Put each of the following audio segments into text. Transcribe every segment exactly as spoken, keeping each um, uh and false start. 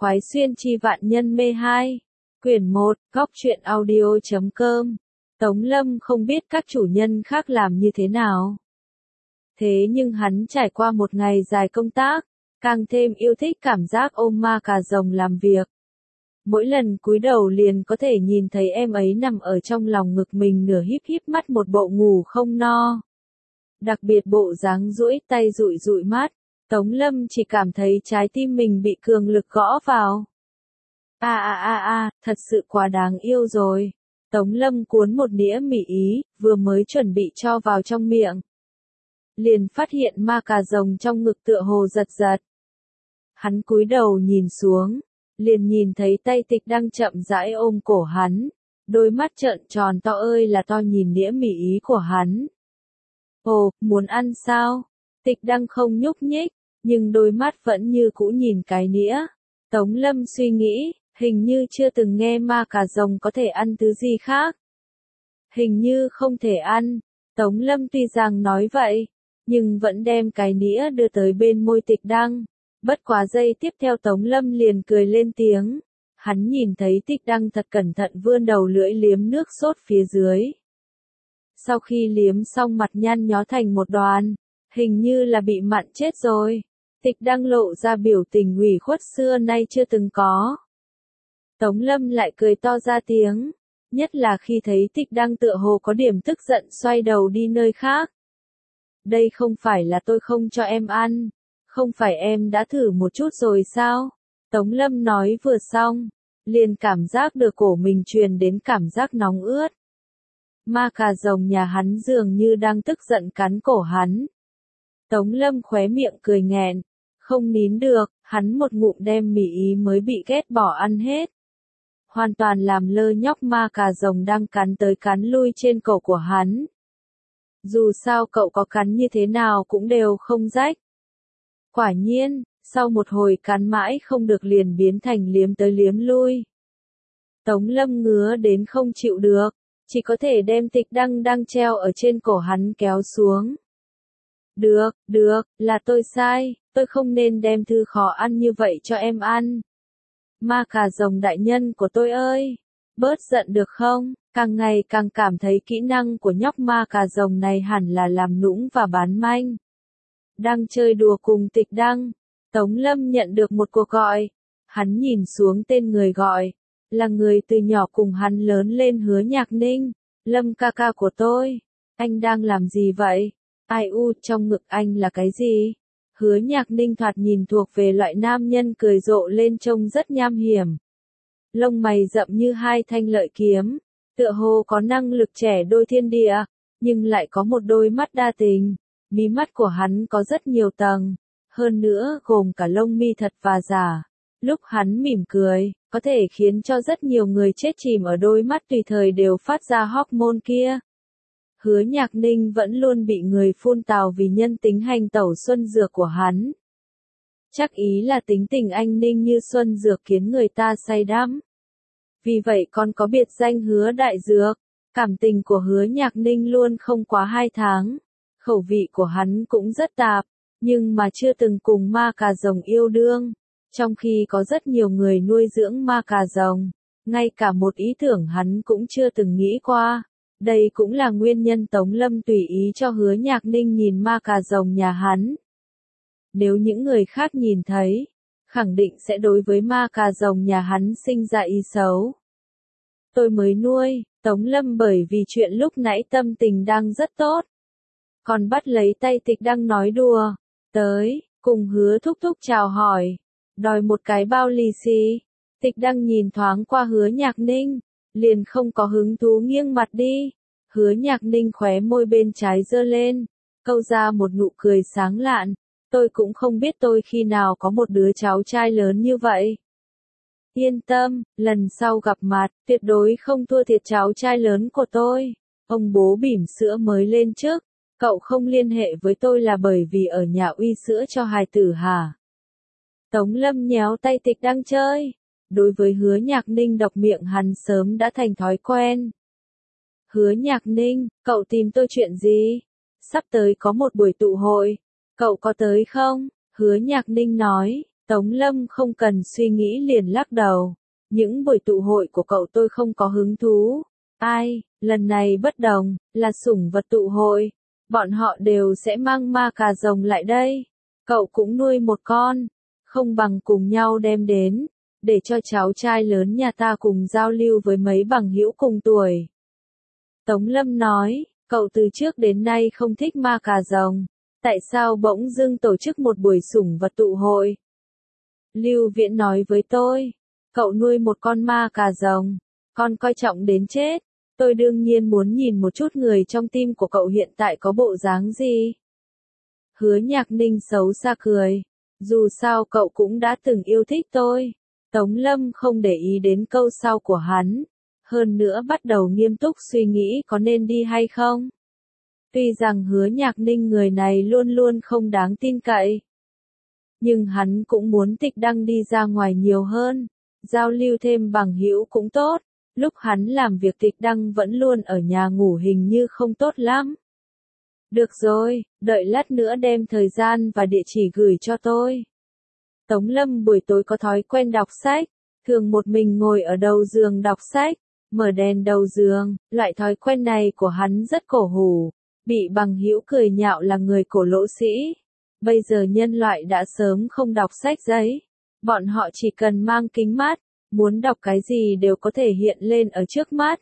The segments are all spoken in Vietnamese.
khoái xuyên chi vạn nhân mê hai. Quyển một, góc truyện audio chấm com. Tống Lâm không biết các chủ nhân khác làm như thế nào. Thế nhưng hắn trải qua một ngày dài công tác, càng thêm yêu thích cảm giác ôm ma cà rồng làm việc. Mỗi lần cúi đầu liền có thể nhìn thấy em ấy nằm ở trong lòng ngực mình nửa híp híp mắt một bộ ngủ không no. Đặc biệt bộ dáng duỗi tay dụi dụi mắt, Tống Lâm chỉ cảm thấy trái tim mình bị cường lực gõ vào. A a a a, thật sự quá đáng yêu rồi. Tống Lâm cuốn một đĩa mì Ý, vừa mới chuẩn bị cho vào trong miệng. Liền phát hiện ma cà rồng trong ngực tựa hồ giật giật. Hắn cúi đầu nhìn xuống, liền nhìn thấy tay Tịch đang chậm rãi ôm cổ hắn, đôi mắt trợn tròn to ơi là to nhìn đĩa mì Ý của hắn. Ồ, muốn ăn sao? Tịch đang không nhúc nhích, nhưng đôi mắt vẫn như cũ nhìn cái nĩa. Tống Lâm suy nghĩ, hình như chưa từng nghe ma cà rồng có thể ăn thứ gì khác. Hình như không thể ăn, Tống Lâm tuy rằng nói vậy, nhưng vẫn đem cái nĩa đưa tới bên môi Tịch Đăng. Bất quá giây tiếp theo Tống Lâm liền cười lên tiếng. Hắn nhìn thấy Tịch Đăng thật cẩn thận vươn đầu lưỡi liếm nước sốt phía dưới. Sau khi liếm xong mặt nhăn nhó thành một đoàn, hình như là bị mặn chết rồi. Tịch Đăng lộ ra biểu tình ủy khuất xưa nay chưa từng có. Tống Lâm lại cười to ra tiếng, nhất là khi thấy Tịch Đăng tựa hồ có điểm tức giận xoay đầu đi nơi khác. Đây không phải là tôi không cho em ăn, không phải em đã thử một chút rồi sao? Tống Lâm nói vừa xong, liền cảm giác được cổ mình truyền đến cảm giác nóng ướt. Ma cà rồng nhà hắn dường như đang tức giận cắn cổ hắn. Tống Lâm khóe miệng cười nghẹn, không nín được, hắn một ngụm đem mì Ý mới bị ghét bỏ ăn hết. Hoàn toàn làm lơ nhóc ma cà rồng đang cắn tới cắn lui trên cổ của hắn. Dù sao cậu có cắn như thế nào cũng đều không rách. Quả nhiên, sau một hồi cắn mãi không được liền biến thành liếm tới liếm lui. Tống Lâm ngứa đến không chịu được, chỉ có thể đem Tịch Đăng đang treo ở trên cổ hắn kéo xuống. Được, được, là tôi sai, tôi không nên đem thứ khó ăn như vậy cho em ăn. Ma cà rồng đại nhân của tôi ơi, bớt giận được không? Càng ngày càng cảm thấy kỹ năng của nhóc ma cà rồng này hẳn là làm nũng và bán manh. Đang chơi đùa cùng Tịch Đăng, Tống Lâm nhận được một cuộc gọi. Hắn nhìn xuống tên người gọi, là người từ nhỏ cùng hắn lớn lên Hứa Nhạc Ninh. Lâm ca ca của tôi, anh đang làm gì vậy? Ai u, trong ngực anh là cái gì? Hứa Nhạc Ninh thoạt nhìn thuộc về loại nam nhân cười rộ lên trông rất nham hiểm. Lông mày rậm như hai thanh lợi kiếm, tựa hồ có năng lực trẻ đôi thiên địa, nhưng lại có một đôi mắt đa tình. Mí mắt của hắn có rất nhiều tầng, hơn nữa gồm cả lông mi thật và giả. Lúc hắn mỉm cười, có thể khiến cho rất nhiều người chết chìm ở đôi mắt tùy thời đều phát ra hormone kia. Hứa Nhạc Ninh vẫn luôn bị người phun tào vì nhân tính hành tẩu xuân dược của hắn. Chắc ý là tính tình anh Ninh như xuân dược khiến người ta say đắm. Vì vậy còn có biệt danh Hứa Đại Dược. Cảm tình của Hứa Nhạc Ninh luôn không quá hai tháng. Khẩu vị của hắn cũng rất tạp, nhưng mà chưa từng cùng ma cà rồng yêu đương. Trong khi có rất nhiều người nuôi dưỡng ma cà rồng, ngay cả một ý tưởng hắn cũng chưa từng nghĩ qua. Đây cũng là nguyên nhân Tống Lâm tùy ý cho Hứa Nhạc Ninh nhìn ma cà rồng nhà hắn. Nếu những người khác nhìn thấy, khẳng định sẽ đối với ma cà rồng nhà hắn sinh ra ý xấu. Tôi mới nuôi, Tống Lâm bởi vì chuyện lúc nãy tâm tình đang rất tốt. Còn bắt lấy tay Tịch Đăng nói đùa, tới, cùng Hứa thúc thúc chào hỏi, đòi một cái bao lì xì. Tịch Đăng nhìn thoáng qua Hứa Nhạc Ninh, liền không có hứng thú nghiêng mặt đi. Hứa Nhạc Ninh khóe môi bên trái giơ lên, câu ra một nụ cười sáng lạn. Tôi cũng không biết tôi khi nào có một đứa cháu trai lớn như vậy. Yên tâm, lần sau gặp mặt, tuyệt đối không thua thiệt cháu trai lớn của tôi. Ông bố bỉm sữa mới lên trước. Cậu không liên hệ với tôi là bởi vì ở nhà uy sữa cho hài tử hả? Tống Lâm nhéo tay Tịch Đăng chơi. Đối với Hứa Nhạc Ninh độc miệng hắn sớm đã thành thói quen. Hứa Nhạc Ninh, cậu tìm tôi chuyện gì? Sắp tới có một buổi tụ hội. Cậu có tới không? Hứa Nhạc Ninh nói. Tống Lâm không cần suy nghĩ liền lắc đầu. Những buổi tụ hội của cậu tôi không có hứng thú. Ai, lần này bất đồng, là sủng vật tụ hội. Bọn họ đều sẽ mang ma cà rồng lại đây. Cậu cũng nuôi một con. Không bằng cùng nhau đem đến. Để cho cháu trai lớn nhà ta cùng giao lưu với mấy bằng hữu cùng tuổi. Tống Lâm nói, cậu từ trước đến nay không thích ma cà rồng. Tại sao bỗng dưng tổ chức một buổi sủng vật tụ hội? Lưu Viễn nói với tôi, cậu nuôi một con ma cà rồng, con coi trọng đến chết. Tôi đương nhiên muốn nhìn một chút người trong tim của cậu hiện tại có bộ dáng gì. Hứa Nhạc Ninh xấu xa cười, dù sao cậu cũng đã từng yêu thích tôi. Tống Lâm không để ý đến câu sau của hắn, hơn nữa bắt đầu nghiêm túc suy nghĩ có nên đi hay không. Tuy rằng Hứa Nhạc Ninh người này luôn luôn không đáng tin cậy, nhưng hắn cũng muốn Tịch Đăng đi ra ngoài nhiều hơn, giao lưu thêm bằng hữu cũng tốt. Lúc hắn làm việc Tịch Đăng vẫn luôn ở nhà ngủ hình như không tốt lắm. Được rồi, đợi lát nữa đem thời gian và địa chỉ gửi cho tôi. Tống Lâm buổi tối có thói quen đọc sách, thường một mình ngồi ở đầu giường đọc sách, mở đèn đầu giường. Loại thói quen này của hắn rất cổ hủ, bị bằng hữu cười nhạo là người cổ lỗ sĩ. Bây giờ nhân loại đã sớm không đọc sách giấy, bọn họ chỉ cần mang kính mát, muốn đọc cái gì đều có thể hiện lên ở trước mắt.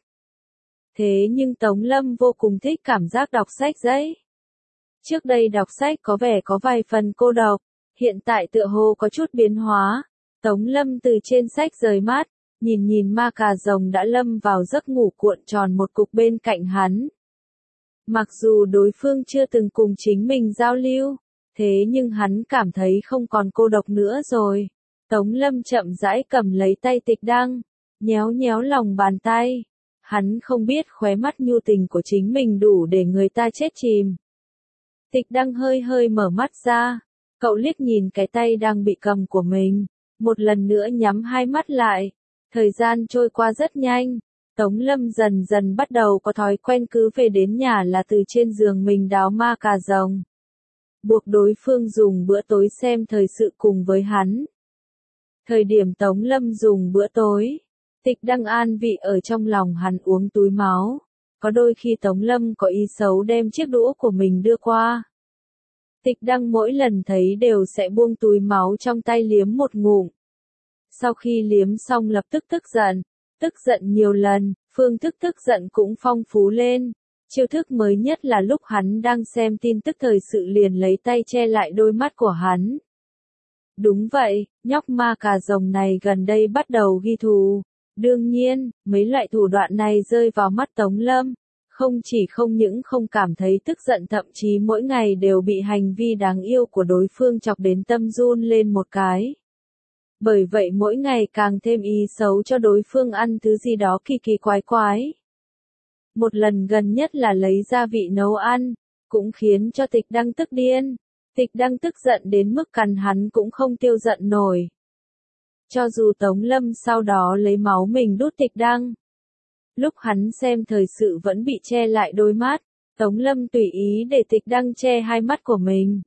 Thế nhưng Tống Lâm vô cùng thích cảm giác đọc sách giấy. Trước đây đọc sách có vẻ có vài phần cô độc, hiện tại tựa hồ có chút biến hóa. Tống Lâm từ trên sách rời mắt, nhìn nhìn ma cà rồng đã lâm vào giấc ngủ cuộn tròn một cục bên cạnh hắn. Mặc dù đối phương chưa từng cùng chính mình giao lưu, thế nhưng hắn cảm thấy không còn cô độc nữa rồi. Tống Lâm chậm rãi cầm lấy tay Tịch Đăng, nhéo nhéo lòng bàn tay. Hắn không biết khóe mắt nhu tình của chính mình đủ để người ta chết chìm. Tịch Đăng hơi hơi mở mắt ra, cậu liếc nhìn cái tay đang bị cầm của mình, một lần nữa nhắm hai mắt lại. Thời gian trôi qua rất nhanh, Tống Lâm dần dần bắt đầu có thói quen cứ về đến nhà là từ trên giường mình đào ma cà rồng. Buộc đối phương dùng bữa tối xem thời sự cùng với hắn. Thời điểm Tống Lâm dùng bữa tối, Tịch Đăng an vị ở trong lòng hắn uống túi máu. Có đôi khi Tống Lâm có ý xấu đem chiếc đũa của mình đưa qua. Tịch Đăng mỗi lần thấy đều sẽ buông túi máu trong tay liếm một ngụm. Sau khi liếm xong lập tức tức giận, tức giận nhiều lần, phương thức tức giận cũng phong phú lên. Chiêu thức mới nhất là lúc hắn đang xem tin tức thời sự liền lấy tay che lại đôi mắt của hắn. Đúng vậy, nhóc ma cà rồng này gần đây bắt đầu ghi thù. Đương nhiên, mấy loại thủ đoạn này rơi vào mắt Tống Lâm, không chỉ không những không cảm thấy tức giận thậm chí mỗi ngày đều bị hành vi đáng yêu của đối phương chọc đến tâm run lên một cái. Bởi vậy mỗi ngày càng thêm ý xấu cho đối phương ăn thứ gì đó kỳ kỳ quái quái. Một lần gần nhất là lấy gia vị nấu ăn, cũng khiến cho Tịch Đăng tức điên. Tịch Đăng tức giận đến mức cằn hắn cũng không tiêu giận nổi. Cho dù Tống Lâm sau đó lấy máu mình đút Tịch Đăng. Lúc hắn xem thời sự vẫn bị che lại đôi mắt, Tống Lâm tùy ý để Tịch Đăng che hai mắt của mình.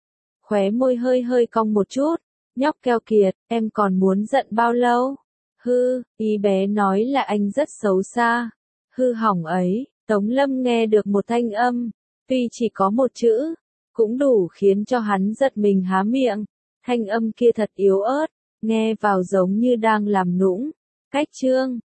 Khóe môi hơi hơi cong một chút, nhóc keo kiệt, em còn muốn giận bao lâu? Hư, ý bé nói là anh rất xấu xa. Hư hỏng ấy, Tống Lâm nghe được một thanh âm, tuy chỉ có một chữ, cũng đủ khiến cho hắn giật mình há miệng. Thanh âm kia thật yếu ớt, nghe vào giống như đang làm nũng. Cách chương